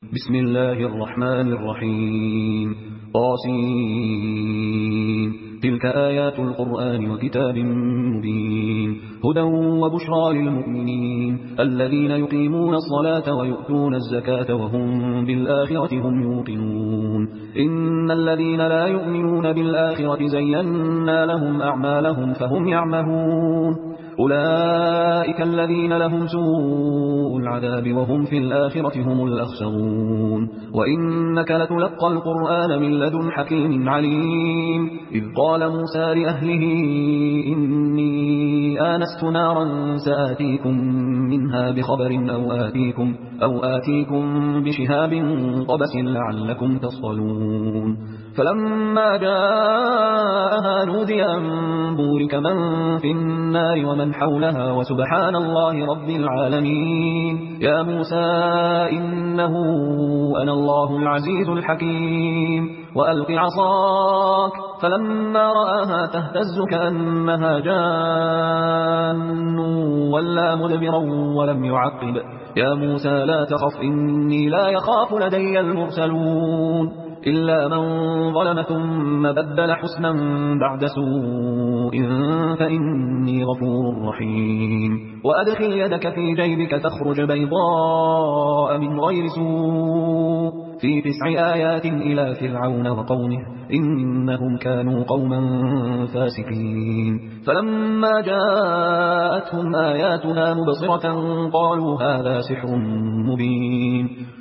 بسم الله الرحمن الرحيم طاسين تلك آيات القرآن وكتاب مبين هدى وبشرى للمؤمنين الذين يقيمون الصلاة ويؤتون الزكاة وهم بالآخرة هم يوقنون إن الذين لا يؤمنون بالآخرة زينا لهم أعمالهم فهم يعمهون أولئك الذين لهم سوء العذاب وهم في الآخرة هم الأخسرون وإنك لتلقى القرآن من لدن حكيم عليم إذ قال موسى لأهله إني آنست نارا سآتيكم منها بخبر أو آتيكم بشهاب قبس لعلكم تصطلون فلما جاءها نودي أن بورك من في النار ومن حولها وسبحان الله رب العالمين يا موسى إنه أنا الله العزيز الحكيم وألق عصاك فلما رآها تهتز كأنها جان ولا مدبرا ولم يعقب يا موسى لا تخف إني لا يخاف لدي المرسلون إلا من ظلم ثم بدل حسنا بعد سوء فإني غفور رحيم وأدخل يدك في جيبك تخرج بيضاء من غير سوء في 9 آيات إلى فرعون وقومه إنهم كانوا قوما فاسقين فلما جاءتهم آياتنا مبصرة قالوا هذا سحر مبين